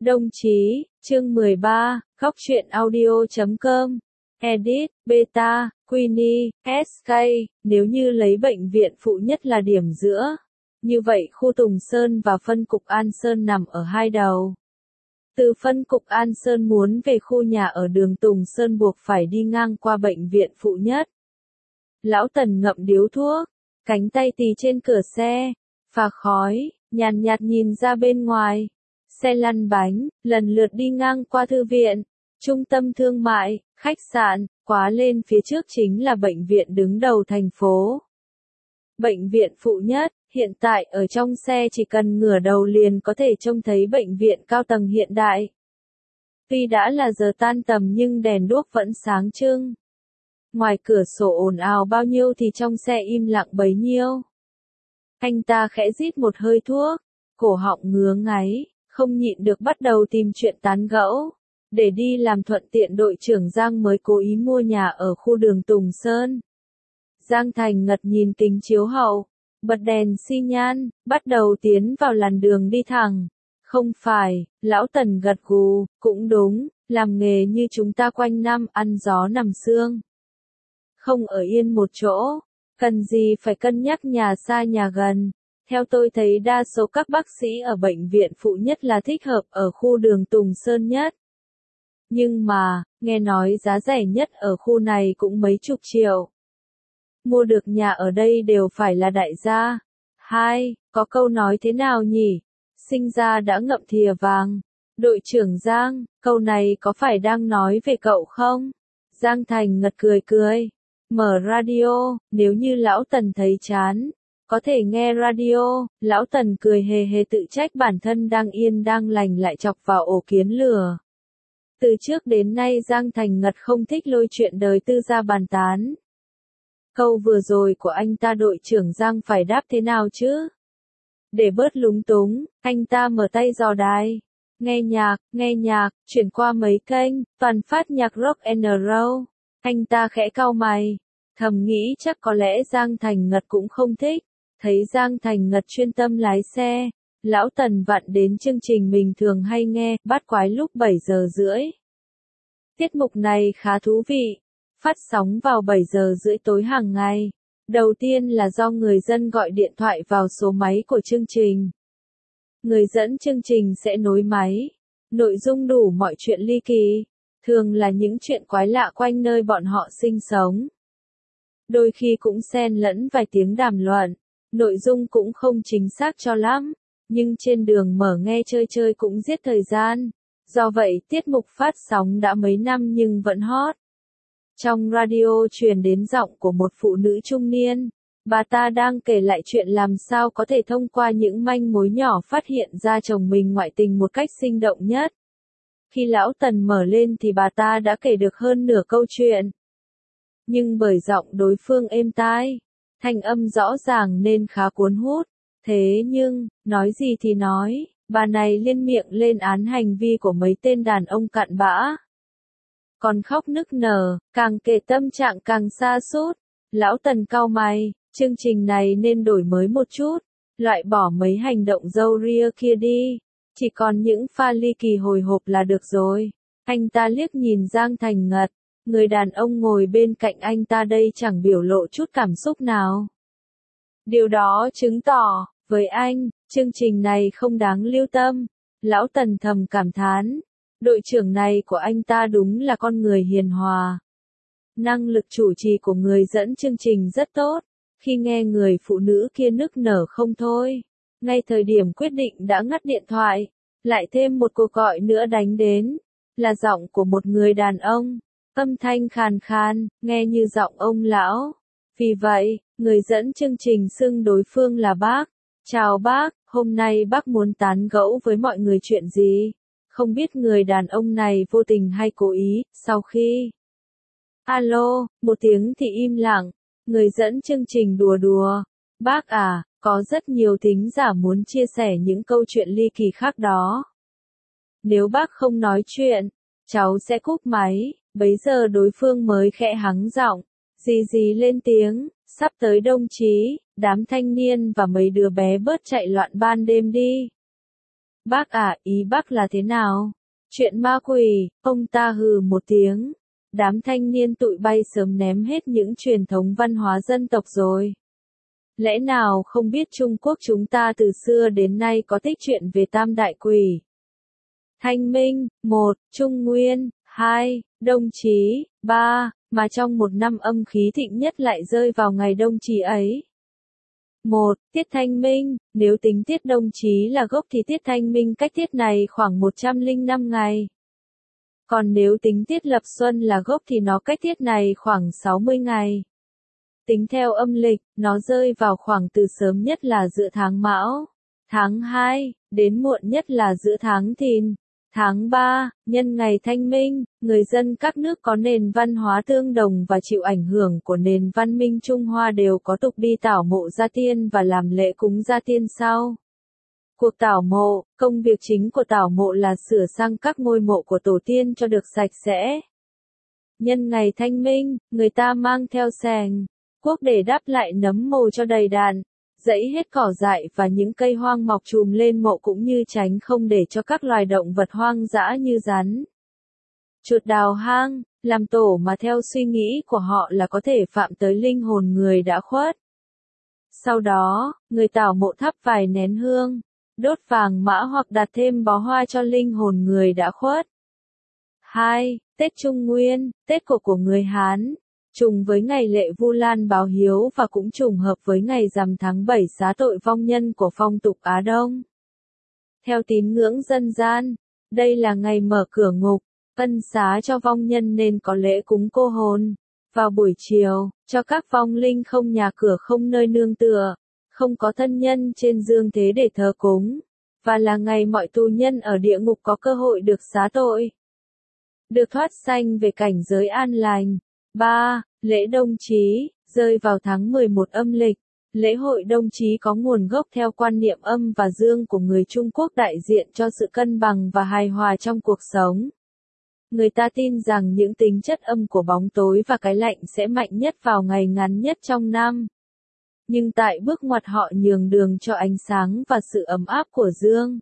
Đồng chí, chương 13, góc truyện audio.com, edit, beta, Queenie, SK, nếu như lấy bệnh viện phụ nhất là điểm giữa. Như vậy khu Tùng Sơn và phân cục An Sơn nằm ở hai đầu. Từ phân cục An Sơn muốn về khu nhà ở đường Tùng Sơn buộc phải đi ngang qua bệnh viện phụ nhất. Lão Tần ngậm điếu thuốc, cánh tay tì trên cửa xe, phà khói, nhàn nhạt nhìn ra bên ngoài. Xe lăn bánh, lần lượt đi ngang qua thư viện, trung tâm thương mại, khách sạn, quá lên phía trước chính là bệnh viện đứng đầu thành phố. Bệnh viện phụ nhất, hiện tại ở trong xe chỉ cần ngửa đầu liền có thể trông thấy bệnh viện cao tầng hiện đại. Tuy đã là giờ tan tầm nhưng đèn đuốc vẫn sáng trưng. Ngoài cửa sổ ồn ào bao nhiêu thì trong xe im lặng bấy nhiêu. Anh ta khẽ rít một hơi thuốc, cổ họng ngứa ngáy, không nhịn được bắt đầu tìm chuyện tán gẫu. Để đi làm thuận tiện đội trưởng Giang mới cố ý mua nhà ở khu đường Tùng Sơn. Giang Thành Ngật nhìn kính chiếu hậu, bật đèn xi nhan, bắt đầu tiến vào làn đường đi thẳng. Không phải, Lão Tần gật gù, cũng đúng, làm nghề như chúng ta quanh năm ăn gió nằm sương. Không ở yên một chỗ, cần gì phải cân nhắc nhà xa nhà gần. Theo tôi thấy đa số các bác sĩ ở bệnh viện phụ nhất là thích hợp ở khu đường Tùng Sơn nhất. Nhưng mà, nghe nói giá rẻ nhất ở khu này cũng mấy chục triệu. Mua được nhà ở đây đều phải là đại gia. Có câu nói thế nào nhỉ? Sinh ra đã ngậm thìa vàng. Đội trưởng Giang, câu này có phải đang nói về cậu không? Giang Thành Ngật cười. Mở radio, nếu như Lão Tần thấy chán, có thể nghe radio. Lão Tần cười hề hề tự trách bản thân đang yên đang lành lại chọc vào ổ kiến lửa. Từ trước đến nay Giang Thành Ngật không thích lôi chuyện đời tư ra bàn tán. Câu vừa rồi của anh ta đội trưởng Giang phải đáp thế nào chứ? Để bớt lúng túng, anh ta mở tay dò đài. Nghe nhạc, chuyển qua mấy kênh, toàn phát nhạc rock and roll. Anh ta khẽ cau mày, thầm nghĩ chắc có lẽ Giang Thành Ngật cũng không thích. Thấy Giang Thành Ngật chuyên tâm lái xe, Lão Tần vặn đến chương trình mình thường hay nghe, Bát Quái lúc 7 giờ rưỡi. Tiết mục này khá thú vị, phát sóng vào 7 giờ rưỡi tối hàng ngày. Đầu tiên là do người dân gọi điện thoại vào số máy của chương trình. Người dẫn chương trình sẽ nối máy. Nội dung đủ mọi chuyện ly kỳ, thường là những chuyện quái lạ quanh nơi bọn họ sinh sống. Đôi khi cũng xen lẫn vài tiếng đàm luận, nội dung cũng không chính xác cho lắm, nhưng trên đường mở nghe chơi cũng giết thời gian. Do vậy tiết mục phát sóng đã mấy năm nhưng vẫn hot. Trong radio truyền đến giọng của một phụ nữ trung niên. Bà ta đang kể lại chuyện làm sao có thể thông qua những manh mối nhỏ phát hiện ra chồng mình ngoại tình một cách sinh động nhất. Khi Lão Tần mở lên thì bà ta đã kể được hơn nửa câu chuyện. Nhưng bởi giọng đối phương êm tai, thanh âm rõ ràng nên khá cuốn hút. Thế nhưng, nói gì thì nói, bà này liên miệng lên án hành vi của mấy tên đàn ông cặn bã. Còn khóc nức nở, càng kể tâm trạng càng sa sút. Lão Tần cau mày, chương trình này nên đổi mới một chút, loại bỏ mấy hành động râu ria kia đi, chỉ còn những pha ly kỳ hồi hộp là được rồi. Anh ta liếc nhìn Giang Thành Ngật, người đàn ông ngồi bên cạnh anh ta đây chẳng biểu lộ chút cảm xúc nào. Điều đó chứng tỏ, với anh, chương trình này không đáng lưu tâm. Lão Tần thầm cảm thán, đội trưởng này của anh ta đúng là con người hiền hòa. Năng lực chủ trì của người dẫn chương trình rất tốt. Khi nghe người phụ nữ kia nức nở không thôi, ngay thời điểm quyết định đã ngắt điện thoại, lại thêm một cuộc gọi nữa đánh đến, là giọng của một người đàn ông, âm thanh khàn khàn, nghe như giọng ông lão. Vì vậy, người dẫn chương trình xưng đối phương là bác. Chào bác, hôm nay bác muốn tán gẫu với mọi người chuyện gì? Không biết người đàn ông này vô tình hay cố ý, sau khi alo, một tiếng thì im lặng. Người dẫn chương trình đùa, bác à, có rất nhiều thính giả muốn chia sẻ những câu chuyện ly kỳ khác đó. Nếu bác không nói chuyện, cháu sẽ cúp máy. Bấy giờ đối phương mới khẽ hắng giọng, gì lên tiếng, sắp tới đồng chí, đám thanh niên và mấy đứa bé bớt chạy loạn ban đêm đi. Bác à, ý bác là thế nào? Chuyện ma quỷ, ông ta hừ một tiếng. Đám thanh niên tụi bay sớm ném hết những truyền thống văn hóa dân tộc rồi. Lẽ nào không biết Trung Quốc chúng ta từ xưa đến nay có tích chuyện về tam đại quỷ? Thanh Minh, 1, Trung Nguyên, 2, Đông Chí, 3, mà trong một năm âm khí thịnh nhất lại rơi vào ngày Đông Chí ấy. 1. Tiết Thanh Minh, nếu tính tiết Đông Chí là gốc thì tiết Thanh Minh cách tiết này khoảng 105 ngày. Còn nếu tính tiết Lập Xuân là gốc thì nó cách tiết này khoảng 60 ngày. Tính theo âm lịch, nó rơi vào khoảng từ sớm nhất là giữa tháng Mão, tháng 2, đến muộn nhất là giữa tháng Thìn, tháng 3, nhân ngày Thanh Minh. Người dân các nước có nền văn hóa tương đồng và chịu ảnh hưởng của nền văn minh Trung Hoa đều có tục đi tảo mộ gia tiên và làm lễ cúng gia tiên sau cuộc tảo mộ. Công việc chính của tảo mộ là sửa sang các ngôi mộ của tổ tiên cho được sạch sẽ. Nhân ngày Thanh Minh, người ta mang theo xẻng, cuốc để đắp lại nấm mồ cho đầy đàn, dẫy hết cỏ dại và những cây hoang mọc trùm lên mộ, cũng như tránh không để cho các loài động vật hoang dã như rắn, chuột đào hang, làm tổ, mà theo suy nghĩ của họ là có thể phạm tới linh hồn người đã khuất. Sau đó, người tảo mộ thắp vài nén hương, đốt vàng mã hoặc đặt thêm bó hoa cho linh hồn người đã khuất. 2. Tết Trung Nguyên, Tết của người Hán, trùng với ngày lễ Vu Lan báo hiếu và cũng trùng hợp với ngày rằm tháng 7 xá tội vong nhân của phong tục Á Đông. Theo tín ngưỡng dân gian, đây là ngày mở cửa ngục, ân xá cho vong nhân nên có lễ cúng cô hồn vào buổi chiều, cho các vong linh không nhà cửa, không nơi nương tựa, không có thân nhân trên dương thế để thờ cúng, và là ngày mọi tù nhân ở địa ngục có cơ hội được xá tội, được thoát sanh về cảnh giới an lành. 3. Lễ Đông Chí, rơi vào tháng 11 âm lịch. Lễ hội Đông Chí có nguồn gốc theo quan niệm âm và dương của người Trung Quốc, đại diện cho sự cân bằng và hài hòa trong cuộc sống. Người ta tin rằng những tính chất âm của bóng tối và cái lạnh sẽ mạnh nhất vào ngày ngắn nhất trong năm. Nhưng tại bước ngoặt họ nhường đường cho ánh sáng và sự ấm áp của dương.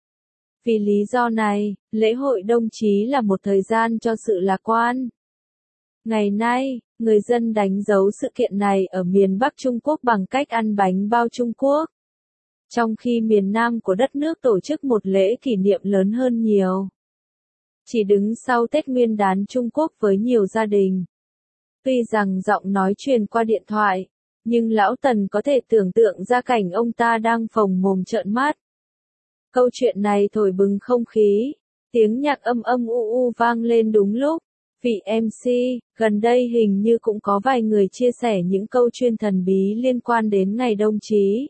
Vì lý do này, lễ hội Đông Chí là một thời gian cho sự lạc quan. Ngày nay, người dân đánh dấu sự kiện này ở miền Bắc Trung Quốc bằng cách ăn bánh bao Trung Quốc, trong khi miền Nam của đất nước tổ chức một lễ kỷ niệm lớn hơn nhiều, chỉ đứng sau Tết Nguyên đán Trung Quốc với nhiều gia đình. Tuy rằng giọng nói truyền qua điện thoại, nhưng Lão Tần có thể tưởng tượng ra cảnh ông ta đang phồng mồm trợn mắt. Câu chuyện này thổi bừng không khí, tiếng nhạc âm âm u u vang lên đúng lúc. Vị MC, gần đây hình như cũng có vài người chia sẻ những câu chuyện thần bí liên quan đến ngày Đông Chí.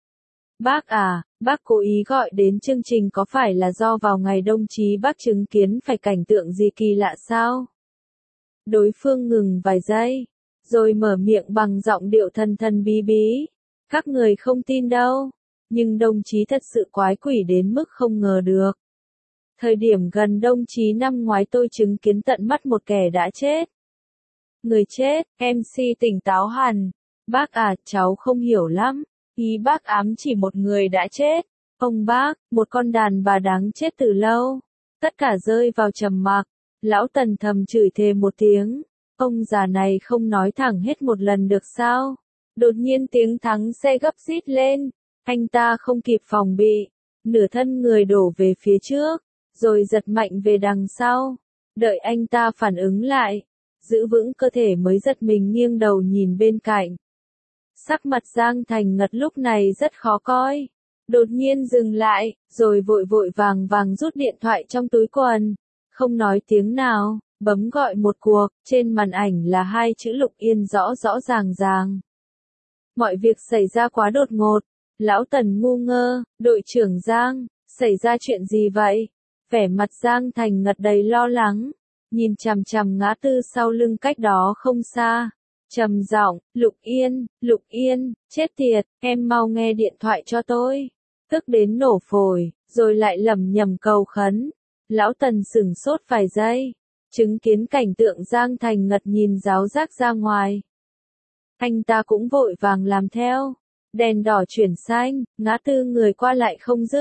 Bác à, bác cố ý gọi đến chương trình có phải là do vào ngày Đông Chí bác chứng kiến phải cảnh tượng gì kỳ lạ sao? Đối phương ngừng vài giây, rồi mở miệng bằng giọng điệu thần thần bí bí. Các người không tin đâu, nhưng Đông Chí thật sự quái quỷ đến mức không ngờ được. Thời điểm gần Đông Chí năm ngoái tôi chứng kiến tận mắt một kẻ đã chết. Người chết, MC tỉnh táo hẳn. Bác à, cháu không hiểu lắm. Ý bác ám chỉ một người đã chết. Ông bác, một con đàn bà đáng chết từ lâu. Tất cả rơi vào trầm mặc. Lão Tần thầm chửi thề một tiếng. Ông già này không nói thẳng hết một lần được sao? Đột nhiên tiếng thắng xe gấp rít lên. Anh ta không kịp phòng bị. Nửa thân người đổ về phía trước, rồi giật mạnh về đằng sau. Đợi anh ta phản ứng lại, giữ vững cơ thể mới giật mình nghiêng đầu nhìn bên cạnh. Sắc mặt Giang Thành Ngật lúc này rất khó coi. Đột nhiên dừng lại, rồi vội vội vàng vàng rút điện thoại trong túi quần. Không nói tiếng nào, bấm gọi một cuộc, trên màn ảnh là hai chữ Lục Yên rõ rõ ràng ràng. Mọi việc xảy ra quá đột ngột. Lão Tần ngu ngơ, đội trưởng Giang, xảy ra chuyện gì vậy? Vẻ mặt Giang Thành Ngật đầy lo lắng, nhìn chằm chằm ngã tư sau lưng cách đó không xa. Trầm giọng, Lục Yên, chết tiệt, em mau nghe điện thoại cho tôi. Tức đến nổ phổi, rồi lại lẩm nhẩm cầu khấn. Lão Tần sửng sốt vài giây, chứng kiến cảnh tượng Giang Thành Ngật nhìn ráo rác ra ngoài. Anh ta cũng vội vàng làm theo. Đèn đỏ chuyển xanh, ngã tư người qua lại không dứt.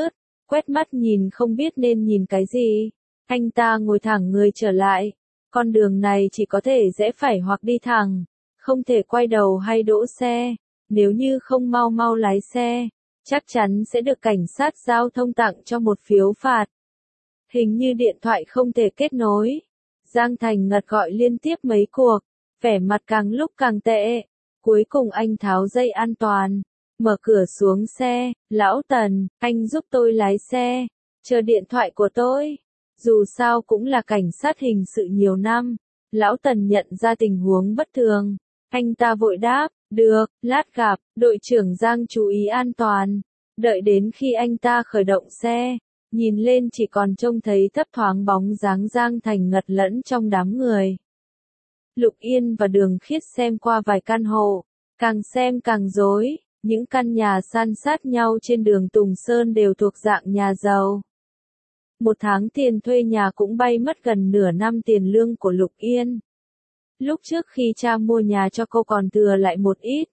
quét mắt nhìn không biết nên nhìn cái gì. Anh ta ngồi thẳng người trở lại. Con đường này chỉ có thể rẽ phải hoặc đi thẳng, không thể quay đầu hay đỗ xe. Nếu như không mau mau lái xe, chắc chắn sẽ được cảnh sát giao thông tặng cho một phiếu phạt. Hình như điện thoại không thể kết nối. Giang Thành Ngật gọi liên tiếp mấy cuộc, vẻ mặt càng lúc càng tệ. Cuối cùng anh tháo dây an toàn, mở cửa xuống xe. Lão Tần, anh giúp tôi lái xe, chờ điện thoại của tôi. Dù sao cũng là cảnh sát hình sự nhiều năm. Lão Tần nhận ra tình huống bất thường. Anh ta vội đáp, được, lát gặp, đội trưởng Giang chú ý an toàn. Đợi đến khi anh ta khởi động xe, nhìn lên chỉ còn trông thấy thấp thoáng bóng dáng Giang Thành Ngật lẫn trong đám người. Lục Yên và Đường Khiết xem qua vài căn hộ, càng xem càng rối, những căn nhà san sát nhau trên đường Tùng Sơn đều thuộc dạng nhà giàu. Một tháng tiền thuê nhà cũng bay mất gần nửa năm tiền lương của Lục Yên. Lúc trước khi cha mua nhà cho cô còn thừa lại một ít,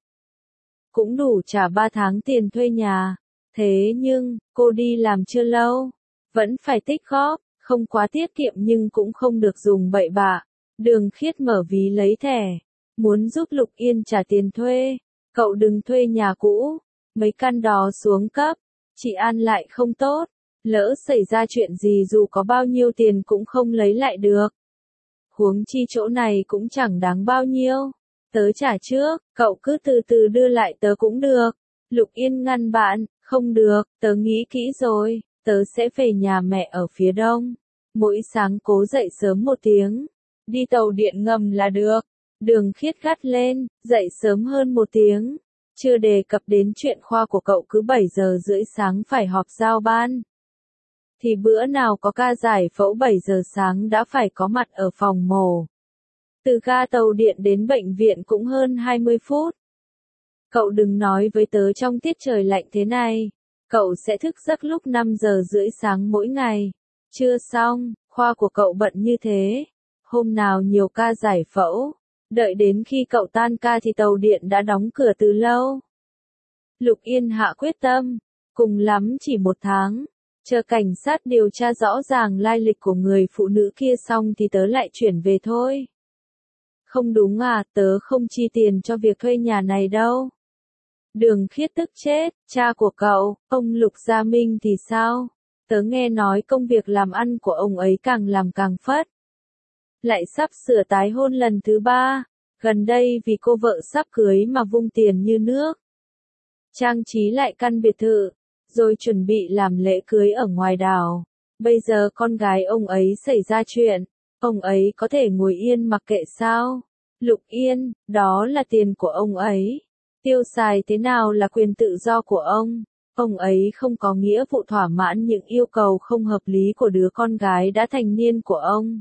cũng đủ trả 3 tháng tiền thuê nhà. Thế nhưng, cô đi làm chưa lâu, vẫn phải tích góp, không quá tiết kiệm nhưng cũng không được dùng bậy bạ. Đường Khiết mở ví lấy thẻ, muốn giúp Lục Yên trả tiền thuê. Cậu đừng thuê nhà cũ, mấy căn đó xuống cấp, chị An lại không tốt, lỡ xảy ra chuyện gì dù có bao nhiêu tiền cũng không lấy lại được. Huống chi chỗ này cũng chẳng đáng bao nhiêu, tớ trả trước, cậu cứ từ từ đưa lại tớ cũng được. Lục Yên ngăn bạn, không được, tớ nghĩ kỹ rồi, tớ sẽ về nhà mẹ ở phía đông. Mỗi sáng cố dậy sớm 1 tiếng, đi tàu điện ngầm là được. Đường Khiết gắt lên, dậy sớm hơn 1 tiếng. Chưa đề cập đến chuyện khoa của cậu cứ 7 giờ rưỡi sáng phải họp giao ban. Thì bữa nào có ca giải phẫu 7 giờ sáng đã phải có mặt ở phòng mổ. Từ ga tàu điện đến bệnh viện cũng hơn 20 phút. Cậu đừng nói với tớ trong tiết trời lạnh thế này, cậu sẽ thức giấc lúc 5 giờ rưỡi sáng mỗi ngày. Chưa xong, khoa của cậu bận như thế. Hôm nào nhiều ca giải phẫu, đợi đến khi cậu tan ca thì tàu điện đã đóng cửa từ lâu. Lục Yên hạ quyết tâm, cùng lắm chỉ 1 tháng. Chờ cảnh sát điều tra rõ ràng lai lịch của người phụ nữ kia xong thì tớ lại chuyển về thôi. Không đúng à, tớ không chi tiền cho việc thuê nhà này đâu. Đường Khiết tức chết, cha của cậu, ông Lục Gia Minh thì sao? Tớ nghe nói công việc làm ăn của ông ấy càng làm càng phất. Lại sắp sửa tái hôn lần thứ 3, gần đây vì cô vợ sắp cưới mà vung tiền như nước. Trang trí lại căn biệt thự, rồi chuẩn bị làm lễ cưới ở ngoài đảo. Bây giờ con gái ông ấy xảy ra chuyện, ông ấy có thể ngồi yên mặc kệ sao? Lục Yên, đó là tiền của ông ấy. Tiêu xài thế nào là quyền tự do của ông. Ông ấy không có nghĩa vụ thỏa mãn những yêu cầu không hợp lý của đứa con gái đã thành niên của ông.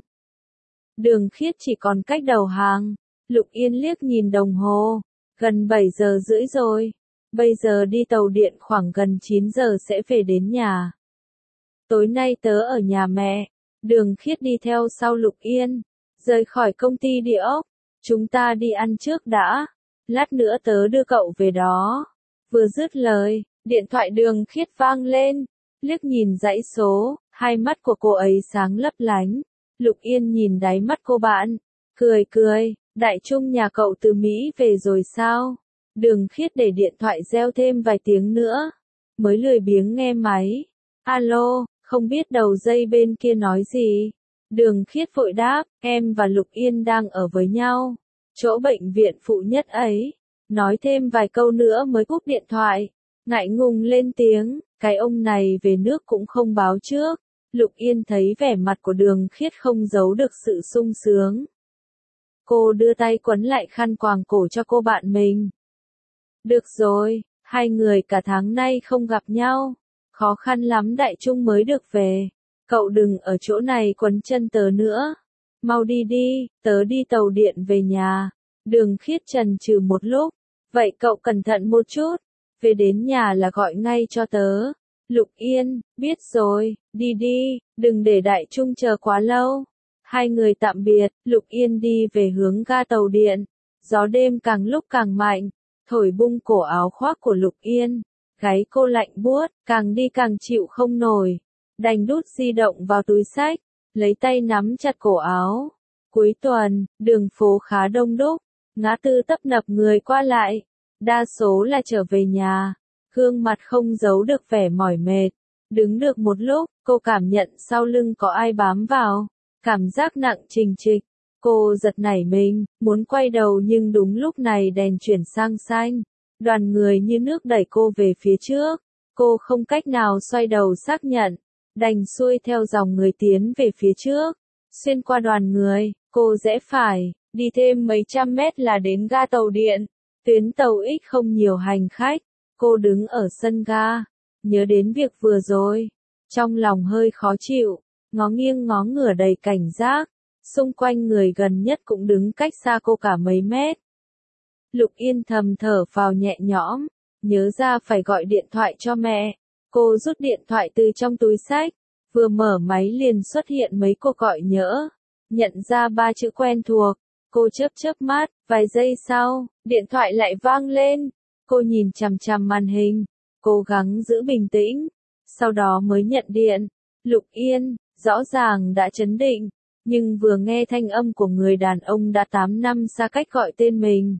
Đường Khiết chỉ còn cách đầu hàng. Lục Yên liếc nhìn đồng hồ, gần 7 giờ rưỡi rồi. Bây giờ đi tàu điện khoảng gần 9 giờ sẽ về đến nhà. Tối nay tớ ở nhà mẹ. Đường Khiết đi theo sau Lục Yên, rời khỏi công ty địa ốc. Chúng ta đi ăn trước đã, lát nữa tớ đưa cậu về đó. Vừa dứt lời, điện thoại Đường Khiết vang lên. Liếc nhìn dãy số, hai mắt của cô ấy sáng lấp lánh. Lục Yên nhìn đáy mắt cô bạn, cười cười, Đại Trung nhà cậu từ Mỹ về rồi sao? Đường Khiết để điện thoại reo thêm vài tiếng nữa, mới lười biếng nghe máy. Alo, không biết đầu dây bên kia nói gì. Đường Khiết vội đáp, em và Lục Yên đang ở với nhau, chỗ bệnh viện phụ nhất ấy. Nói thêm vài câu nữa mới cúp điện thoại, ngại ngùng lên tiếng, cái ông này về nước cũng không báo trước. Lục Yên thấy vẻ mặt của Đường Khiết không giấu được sự sung sướng. Cô đưa tay quấn lại khăn quàng cổ cho cô bạn mình. Được rồi, hai người cả tháng nay không gặp nhau, khó khăn lắm Đại Trung mới được về. Cậu đừng ở chỗ này quấn chân tớ nữa. Mau đi đi, tớ đi tàu điện về nhà. Đường Khiết chần chừ một lúc. Vậy cậu cẩn thận một chút, về đến nhà là gọi ngay cho tớ. Lục Yên, biết rồi, đi đi, đừng để Đại Trung chờ quá lâu. Hai người tạm biệt, Lục Yên đi về hướng ga tàu điện. Gió đêm càng lúc càng mạnh, thổi bung cổ áo khoác của Lục Yên. gáy cô lạnh buốt, càng đi càng chịu không nổi. Đành đút di động vào túi xách, lấy tay nắm chặt cổ áo. Cuối tuần, đường phố khá đông đúc, ngã tư tấp nập người qua lại. Đa số là trở về nhà, gương mặt không giấu được vẻ mỏi mệt. Đứng được một lúc, cô cảm nhận sau lưng có ai bám vào, cảm giác nặng trịch trịch. Cô giật nảy mình, muốn quay đầu nhưng đúng lúc này đèn chuyển sang xanh. Đoàn người như nước đẩy cô về phía trước. Cô không cách nào xoay đầu xác nhận, đành xuôi theo dòng người tiến về phía trước. Xuyên qua đoàn người, cô rẽ phải, đi thêm mấy trăm mét là đến ga tàu điện. Tuyến tàu X không nhiều hành khách. Cô đứng ở sân ga, nhớ đến việc vừa rồi. Trong lòng hơi khó chịu, ngó nghiêng ngó ngửa đầy cảnh giác. Xung quanh người gần nhất cũng đứng cách xa cô cả mấy mét. Lục Yên thầm thở phào nhẹ nhõm, nhớ ra phải gọi điện thoại cho mẹ. Cô rút điện thoại từ trong túi xách, vừa mở máy liền xuất hiện mấy cuộc gọi nhỡ. Nhận ra 3 chữ quen thuộc, cô chớp mắt, vài giây sau, điện thoại lại vang lên. Cô nhìn chằm chằm màn hình, cố gắng giữ bình tĩnh, sau đó mới nhận điện. Lục Yên, rõ ràng đã trấn định, nhưng vừa nghe thanh âm của người đàn ông đã 8 năm xa cách gọi tên mình.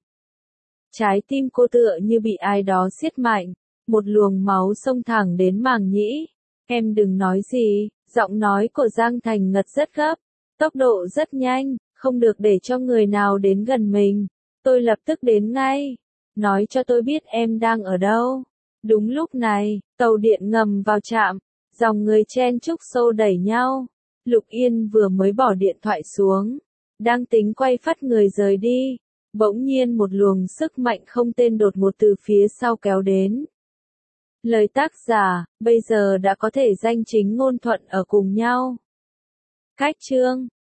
Trái tim cô tựa như bị ai đó siết mạnh, một luồng máu xông thẳng đến màng nhĩ. Em đừng nói gì, giọng nói của Giang Thành Ngật rất gấp, tốc độ rất nhanh, không được để cho người nào đến gần mình. Tôi lập tức đến ngay, nói cho tôi biết em đang ở đâu. Đúng lúc này, tàu điện ngầm vào trạm, dòng người chen chúc xô đẩy nhau. Lục Yên vừa mới bỏ điện thoại xuống, đang tính quay phắt người rời đi. Bỗng nhiên một luồng sức mạnh không tên đột ngột từ phía sau kéo đến. Lời tác giả, bây giờ đã có thể danh chính ngôn thuận ở cùng nhau. Cách chương